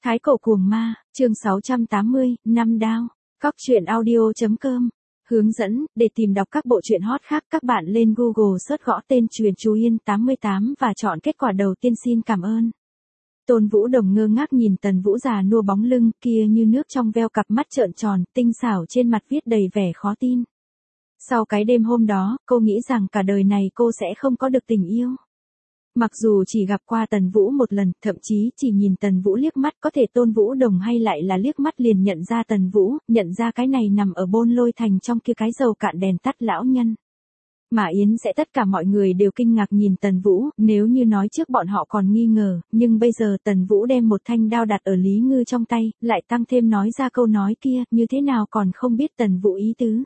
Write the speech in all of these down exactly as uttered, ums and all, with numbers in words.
Thái cổ cuồng ma, chương sáu trăm tám mươi, năm đao. Cóc truyện audio chấm com. Hướng dẫn, để tìm đọc các bộ truyện hot khác các bạn lên Google search gõ tên Truyện Chú Yên tám mươi tám và chọn kết quả đầu tiên. Xin cảm ơn. Tôn Vũ Đồng ngơ ngác nhìn Tần Vũ già nua bóng lưng kia như nước trong veo, cặp mắt trợn tròn, tinh xảo trên mặt viết đầy vẻ khó tin. Sau cái đêm hôm đó, cô nghĩ rằng cả đời này cô sẽ không có được tình yêu. Mặc dù chỉ gặp qua Tần Vũ một lần, thậm chí chỉ nhìn Tần Vũ liếc mắt, có thể Tôn Vũ Đồng hay lại là liếc mắt liền nhận ra Tần Vũ, nhận ra cái này nằm ở Bôn Lôi Thành trong kia cái dầu cạn đèn tắt lão nhân. Mà Yến sẽ tất cả mọi người đều kinh ngạc nhìn Tần Vũ, nếu như nói trước bọn họ còn nghi ngờ, nhưng bây giờ Tần Vũ đem một thanh đao đặt ở Lý Ngư trong tay, lại tăng thêm nói ra câu nói kia, như thế nào còn không biết Tần Vũ ý tứ.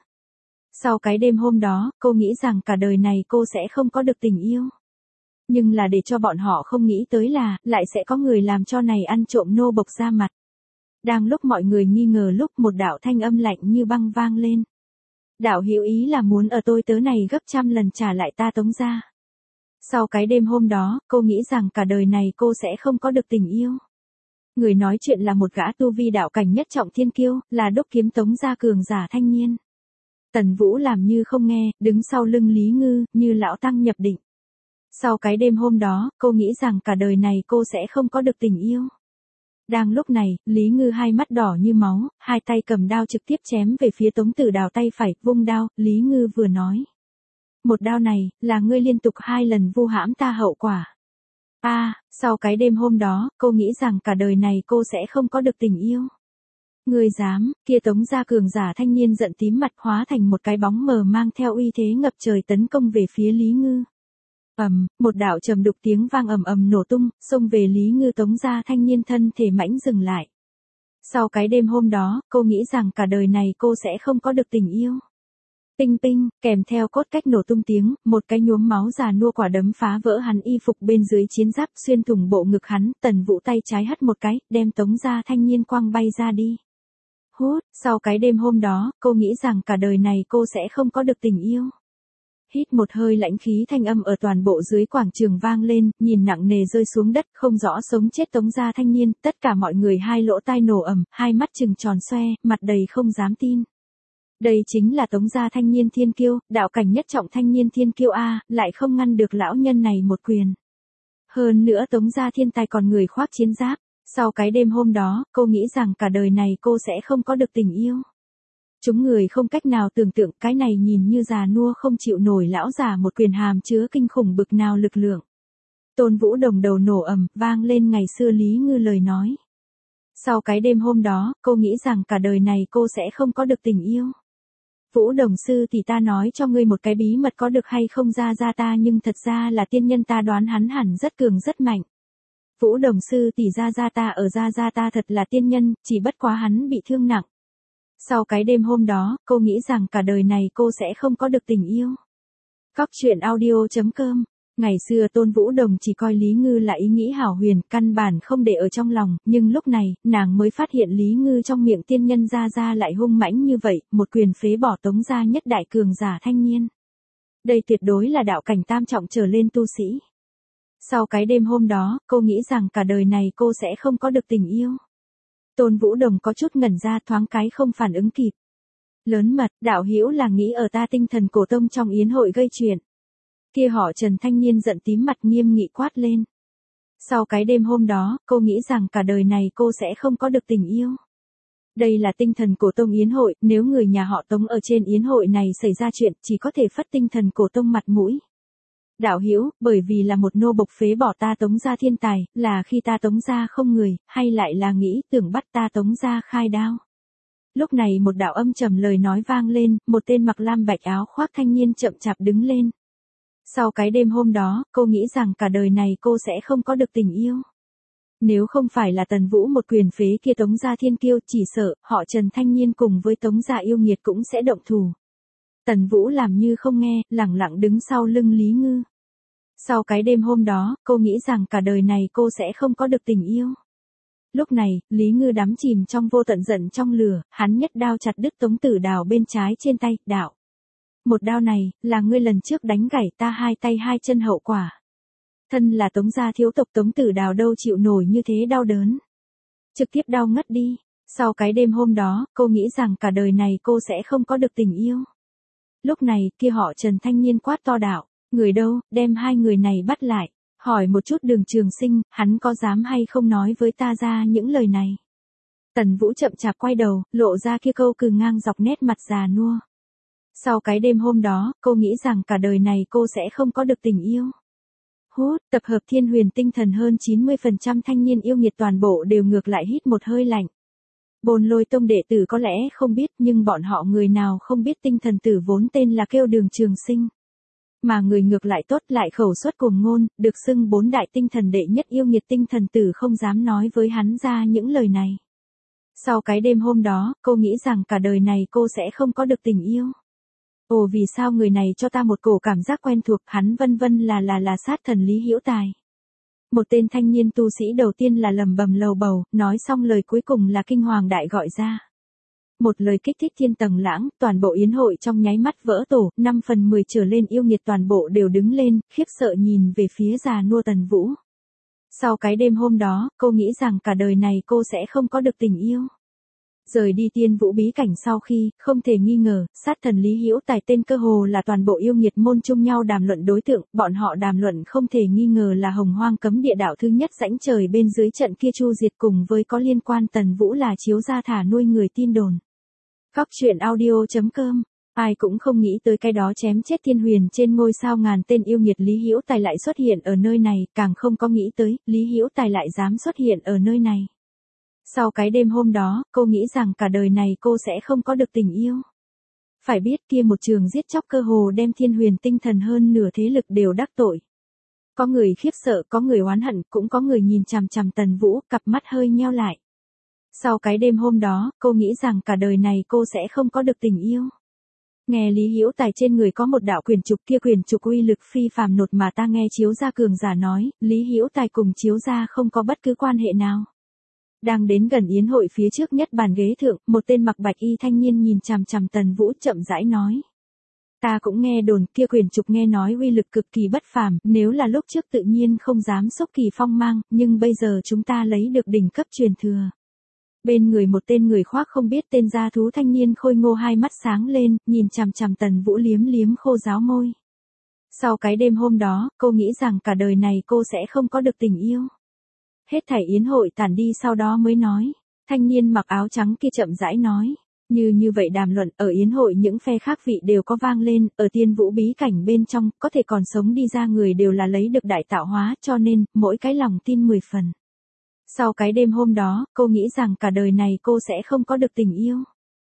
Sau cái đêm hôm đó, cô nghĩ rằng cả đời này cô sẽ không có được tình yêu. Nhưng là để cho bọn họ không nghĩ tới là, lại sẽ có người làm cho này ăn trộm nô bộc ra mặt. Đang lúc mọi người nghi ngờ lúc một đạo thanh âm lạnh như băng vang lên. Đạo hữu ý là muốn ở tôi tớ này gấp trăm lần trả lại ta Tống gia. Sau cái đêm hôm đó, cô nghĩ rằng cả đời này cô sẽ không có được tình yêu. Người nói chuyện là một gã tu vi đạo cảnh nhất trọng thiên kiêu, là đốc kiếm Tống gia cường giả thanh niên. Tần Vũ làm như không nghe, đứng sau lưng Lý Ngư, như lão tăng nhập định. Sau cái đêm hôm đó, cô nghĩ rằng cả đời này cô sẽ không có được tình yêu. Đang lúc này, Lý Ngư hai mắt đỏ như máu, hai tay cầm đao trực tiếp chém về phía Tống Tử Đào tay phải, vung đao, Lý Ngư vừa nói. Một đao này, là ngươi liên tục hai lần vu hãm ta hậu quả. A, à, sau cái đêm hôm đó, cô nghĩ rằng cả đời này cô sẽ không có được tình yêu. Ngươi dám, kia Tống gia cường giả thanh niên giận tím mặt hóa thành một cái bóng mờ mang theo uy thế ngập trời tấn công về phía Lý Ngư. Ầm, một đạo trầm đục tiếng vang ầm ầm nổ tung, xông về Lý Ngư. Tống gia thanh niên thân thể mãnh dừng lại. Sau cái đêm hôm đó, cô nghĩ rằng cả đời này cô sẽ không có được tình yêu. Tinh tinh, kèm theo cốt cách nổ tung tiếng, một cái nhuốm máu già nua quả đấm phá vỡ hắn y phục bên dưới chiến giáp, xuyên thủng bộ ngực hắn. Tần Vũ tay trái hất một cái, đem Tống gia thanh niên quăng bay ra đi. Hút, sau cái đêm hôm đó, cô nghĩ rằng cả đời này cô sẽ không có được tình yêu. Hít một hơi lãnh khí, thanh âm ở toàn bộ dưới quảng trường vang lên, nhìn nặng nề rơi xuống đất, không rõ sống chết Tống gia thanh niên, tất cả mọi người hai lỗ tai nổ ầm, hai mắt trừng tròn xoe, mặt đầy không dám tin. Đây chính là Tống gia thanh niên thiên kiêu, đạo cảnh nhất trọng thanh niên thiên kiêu a, lại không ngăn được lão nhân này một quyền. Hơn nữa Tống gia thiên tài còn người khoác chiến giáp. Sau cái đêm hôm đó, cô nghĩ rằng cả đời này cô sẽ không có được tình yêu. Chúng người không cách nào tưởng tượng cái này nhìn như già nua không chịu nổi lão già một quyền hàm chứa kinh khủng bực nào lực lượng. Tôn Vũ Đồng đầu nổ ầm, vang lên ngày xưa Lý Ngư lời nói. Sau cái đêm hôm đó, cô nghĩ rằng cả đời này cô sẽ không có được tình yêu. Vũ Đồng sư thì ta nói cho ngươi một cái bí mật có được hay không, ra ra ta nhưng thật ra là tiên nhân, ta đoán hắn hẳn rất cường rất mạnh. Vũ Đồng sư tỷ, ra ra ta ở ra ra ta thật là tiên nhân, chỉ bất quá hắn bị thương nặng. Sau cái đêm hôm đó, cô nghĩ rằng cả đời này cô sẽ không có được tình yêu. Cóc truyện audio chấm com. Ngày xưa Tôn Vũ Đồng chỉ coi Lý Ngư là ý nghĩ hảo huyền, căn bản không để ở trong lòng, nhưng lúc này, nàng mới phát hiện Lý Ngư trong miệng tiên nhân ra ra lại hung mãnh như vậy, một quyền phế bỏ Tống gia nhất đại cường giả thanh niên. Đây tuyệt đối là đạo cảnh tam trọng trở lên tu sĩ. Sau cái đêm hôm đó, cô nghĩ rằng cả đời này cô sẽ không có được tình yêu. Tôn Vũ Đồng có chút ngẩn ra, thoáng cái không phản ứng kịp. Lớn mật, đạo hữu là nghĩ ở ta Tinh Thần Cổ Tông trong yến hội gây chuyện. Kia họ Trần thanh niên giận tím mặt nghiêm nghị quát lên. Sau cái đêm hôm đó, cô nghĩ rằng cả đời này cô sẽ không có được tình yêu. Đây là Tinh Thần Cổ Tông yến hội, nếu người nhà họ Tống ở trên yến hội này xảy ra chuyện, chỉ có thể phất Tinh Thần Cổ Tông mặt mũi. Đạo hữu, bởi vì là một nô bộc phế bỏ ta Tống gia thiên tài, là khi ta Tống gia không người, hay lại là nghĩ tưởng bắt ta Tống gia khai đao. Lúc này một đạo âm trầm lời nói vang lên, một tên mặc lam bạch áo khoác thanh niên chậm chạp đứng lên. Sau cái đêm hôm đó, cô nghĩ rằng cả đời này cô sẽ không có được tình yêu. Nếu không phải là Tần Vũ một quyền phế kia Tống gia thiên kiêu, chỉ sợ, họ Trần thanh niên cùng với Tống gia yêu nghiệt cũng sẽ động thủ. Tần Vũ làm như không nghe, lẳng lặng đứng sau lưng Lý Ngư. Sau cái đêm hôm đó, cô nghĩ rằng cả đời này cô sẽ không có được tình yêu. Lúc này, Lý Ngư đắm chìm trong vô tận giận trong lửa, hắn nhất đao chặt đứt Tống Tử Đào bên trái trên tay, đạo. Một đao này, là ngươi lần trước đánh gãy ta hai tay hai chân hậu quả. Thân là Tống gia thiếu tộc Tống Tử Đào đâu chịu nổi như thế đau đớn. trực tiếp đau ngất đi. Sau cái đêm hôm đó, cô nghĩ rằng cả đời này cô sẽ không có được tình yêu. Lúc này, kia họ Trần thanh niên quát to đạo, người đâu, đem hai người này bắt lại, hỏi một chút Đường Trường Sinh, hắn có dám hay không nói với ta ra những lời này. Tần Vũ chậm chạp quay đầu, lộ ra kia câu cừ ngang dọc nét mặt già nua. Sau cái đêm hôm đó, cô nghĩ rằng cả đời này cô sẽ không có được tình yêu. Hút, tập hợp Thiên Huyền tinh thần hơn chín mươi phần trăm thanh niên yêu nghiệt toàn bộ đều ngược lại hít một hơi lạnh. Bồn Lôi Tông đệ tử có lẽ không biết, nhưng bọn họ người nào không biết tinh thần tử vốn tên là kêu Đường Trường Sinh. Mà người ngược lại tốt lại khẩu suất cuồng ngôn, được xưng bốn đại tinh thần đệ nhất yêu nghiệt tinh thần tử không dám nói với hắn ra những lời này. Sau cái đêm hôm đó, cô nghĩ rằng cả đời này cô sẽ không có được tình yêu. Ồ, vì sao người này cho ta một cổ cảm giác quen thuộc, hắn vân vân là là là sát thần Lý Hữu Tài. Một tên thanh niên tu sĩ đầu tiên là lầm bầm lầu bầu, nói xong lời cuối cùng là kinh hoàng đại gọi ra. Một lời kích thích thiên tầng lãng, toàn bộ yến hội trong nháy mắt vỡ tổ, năm phần mười trở lên yêu nghiệt toàn bộ đều đứng lên, khiếp sợ nhìn về phía già nua Tần Vũ. Sau cái đêm hôm đó, cô nghĩ rằng cả đời này cô sẽ không có được tình yêu. Rời đi Tiên Vũ bí cảnh sau khi, không thể nghi ngờ, sát thần Lý Hữu Tài tên cơ hồ là toàn bộ yêu nghiệt môn chung nhau đàm luận đối tượng, bọn họ đàm luận không thể nghi ngờ là Hồng Hoang cấm địa đạo thứ nhất rãnh trời bên dưới trận kia chu diệt cùng với có liên quan Tần Vũ là chiếu ra thả nuôi người tin đồn. Góc truyện audio chấm com. Ai cũng không nghĩ tới cái đó chém chết Thiên Huyền trên ngôi sao ngàn tên yêu nghiệt Lý Hữu Tài lại xuất hiện ở nơi này, càng không có nghĩ tới, Lý Hữu Tài lại dám xuất hiện ở nơi này. Sau cái đêm hôm đó, cô nghĩ rằng cả đời này cô sẽ không có được tình yêu. Phải biết kia một trường giết chóc cơ hồ đem Thiên Huyền tinh thần hơn nửa thế lực đều đắc tội. Có người khiếp sợ, có người oán hận, cũng có người nhìn chằm chằm Tần Vũ, cặp mắt hơi nheo lại. Sau cái đêm hôm đó, cô nghĩ rằng cả đời này cô sẽ không có được tình yêu. Nghe Lý Hữu Tài trên người có một đạo quyền trục, kia quyền trục uy lực phi phàm nột mà ta nghe Chiếu Gia cường giả nói, Lý Hữu Tài cùng Chiếu Gia không có bất cứ quan hệ nào. Đang đến gần yến hội phía trước nhất bàn ghế thượng, một tên mặc bạch y thanh niên nhìn chằm chằm Tần Vũ chậm rãi nói. Ta cũng nghe đồn kia quyền trục nghe nói uy lực cực kỳ bất phàm, nếu là lúc trước tự nhiên không dám xúc kỳ phong mang, nhưng bây giờ chúng ta lấy được đỉnh cấp truyền thừa. Bên người một tên người khoác không biết tên gia thú thanh niên khôi ngô hai mắt sáng lên, nhìn chằm chằm Tần Vũ liếm liếm khô ráo môi. Sau cái đêm hôm đó, cô nghĩ rằng cả đời này cô sẽ không có được tình yêu. Hết thảy yến hội tản đi sau đó mới nói. Thanh niên mặc áo trắng kia chậm rãi nói. Như như vậy đàm luận ở yến hội những phe khác vị đều có vang lên, ở Tiên Vũ bí cảnh bên trong, có thể còn sống đi ra người đều là lấy được đại tạo hóa, cho nên, mỗi cái lòng tin mười phần. Sau cái đêm hôm đó, cô nghĩ rằng cả đời này cô sẽ không có được tình yêu.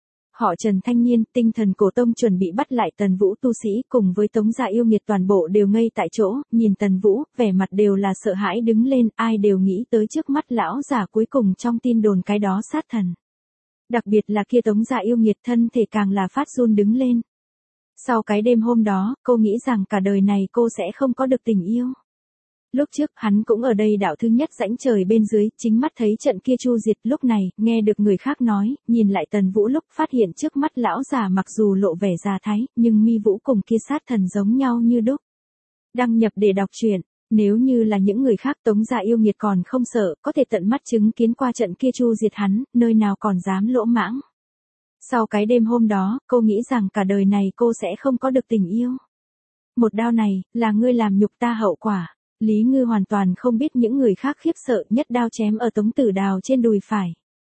Họ Trần thanh niên, tinh thần cổ tông chuẩn bị bắt lại Tần Vũ tu sĩ cùng với Tống gia yêu nghiệt toàn bộ đều ngây tại chỗ, nhìn Tần Vũ, vẻ mặt đều là sợ hãi đứng lên, ai đều nghĩ tới trước mắt lão giả cuối cùng trong tin đồn cái đó sát thần. Đặc biệt là kia Tống gia yêu nghiệt thân thể càng là phát run đứng lên. Sau cái đêm hôm đó, cô nghĩ rằng cả đời này cô sẽ không có được tình yêu. Lúc trước hắn cũng ở đây đạo thứ nhất rãnh trời bên dưới, chính mắt thấy trận kia chu diệt, lúc này, nghe được người khác nói, nhìn lại Tần Vũ lúc phát hiện trước mắt lão già mặc dù lộ vẻ già thái, nhưng mi vũ cùng kia sát thần giống nhau như đúc. Đăng nhập để đọc truyện, nếu như là những người khác Tống gia yêu nghiệt còn không sợ, có thể tận mắt chứng kiến qua trận kia chu diệt hắn, nơi nào còn dám lỗ mãng. Sau cái đêm hôm đó, cô nghĩ rằng cả đời này cô sẽ không có được tình yêu. Một đao này, là ngươi làm nhục ta hậu quả. Lý Ngư hoàn toàn không biết những người khác khiếp sợ, nhất đao chém ở Tống Tử Đào trên đùi phải.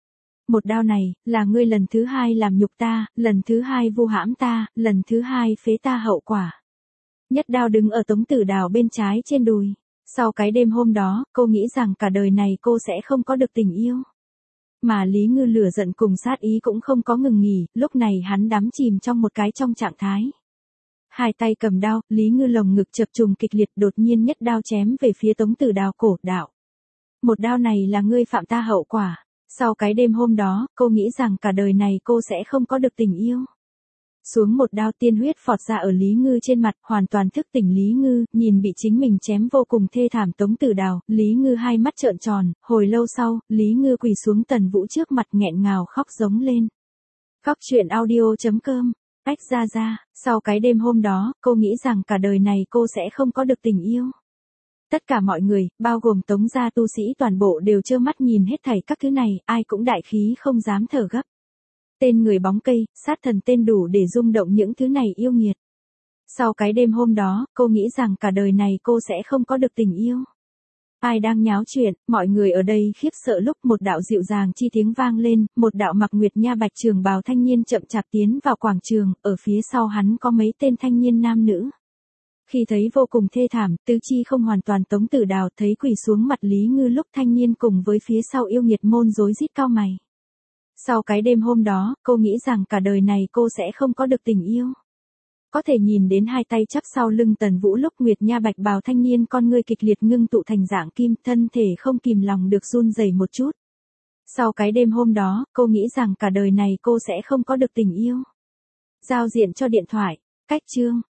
Một đao này, là ngươi lần thứ hai làm nhục ta, lần thứ hai vu hãm ta, lần thứ hai phế ta hậu quả. Nhất đao đứng ở Tống Tử Đào bên trái trên đùi. Sau cái đêm hôm đó, cô nghĩ rằng cả đời này cô sẽ không có được tình yêu. Mà Lý Ngư lửa giận cùng sát ý cũng không có ngừng nghỉ, lúc này hắn đắm chìm trong một cái trong trạng thái. Hai tay cầm đao, Lý Ngư lồng ngực chập trùng kịch liệt, đột nhiên nhất đao chém về phía Tống Tử Đào cổ, đạo. Một đao này là ngươi phạm ta hậu quả. Sau cái đêm hôm đó, cô nghĩ rằng cả đời này cô sẽ không có được tình yêu. Xuống một đao tiên huyết phọt ra ở Lý Ngư trên mặt, hoàn toàn thức tỉnh Lý Ngư, nhìn bị chính mình chém vô cùng thê thảm Tống Tử Đào, Lý Ngư hai mắt trợn tròn, hồi lâu sau, Lý Ngư quỳ xuống Tần Vũ trước mặt nghẹn ngào khóc giống lên. Góc truyện audio chấm com. Ách ra ra, sau cái đêm hôm đó, cô nghĩ rằng cả đời này cô sẽ không có được tình yêu. Tất cả mọi người, bao gồm Tống gia tu sĩ toàn bộ đều trơ mắt nhìn hết thảy các thứ này, ai cũng đại khí không dám thở gấp. Tên người bóng cây, sát thần tên đủ để rung động những thứ này yêu nghiệt. Sau cái đêm hôm đó, cô nghĩ rằng cả đời này cô sẽ không có được tình yêu. Ai đang nháo chuyện, mọi người ở đây khiếp sợ lúc một đạo dịu dàng chi tiếng vang lên, một đạo mặc nguyệt nha bạch trường bào thanh niên chậm chạp tiến vào quảng trường, ở phía sau hắn có mấy tên thanh niên nam nữ. Khi thấy vô cùng thê thảm, tứ chi không hoàn toàn Tống Tử Đào thấy quỳ xuống mặt Lý Ngư lúc thanh niên cùng với phía sau yêu nghiệt môn rối rít cao mày. Sau cái đêm hôm đó, cô nghĩ rằng cả đời này cô sẽ không có được tình yêu. Có thể nhìn đến hai tay chắp sau lưng Tần Vũ lúc nguyệt nha bạch bào thanh niên con ngươi kịch liệt ngưng tụ thành dạng kim, thân thể không kìm lòng được run rẩy một chút. Sau cái đêm hôm đó, cô nghĩ rằng cả đời này cô sẽ không có được tình yêu. Giao diện cho điện thoại, cách chương.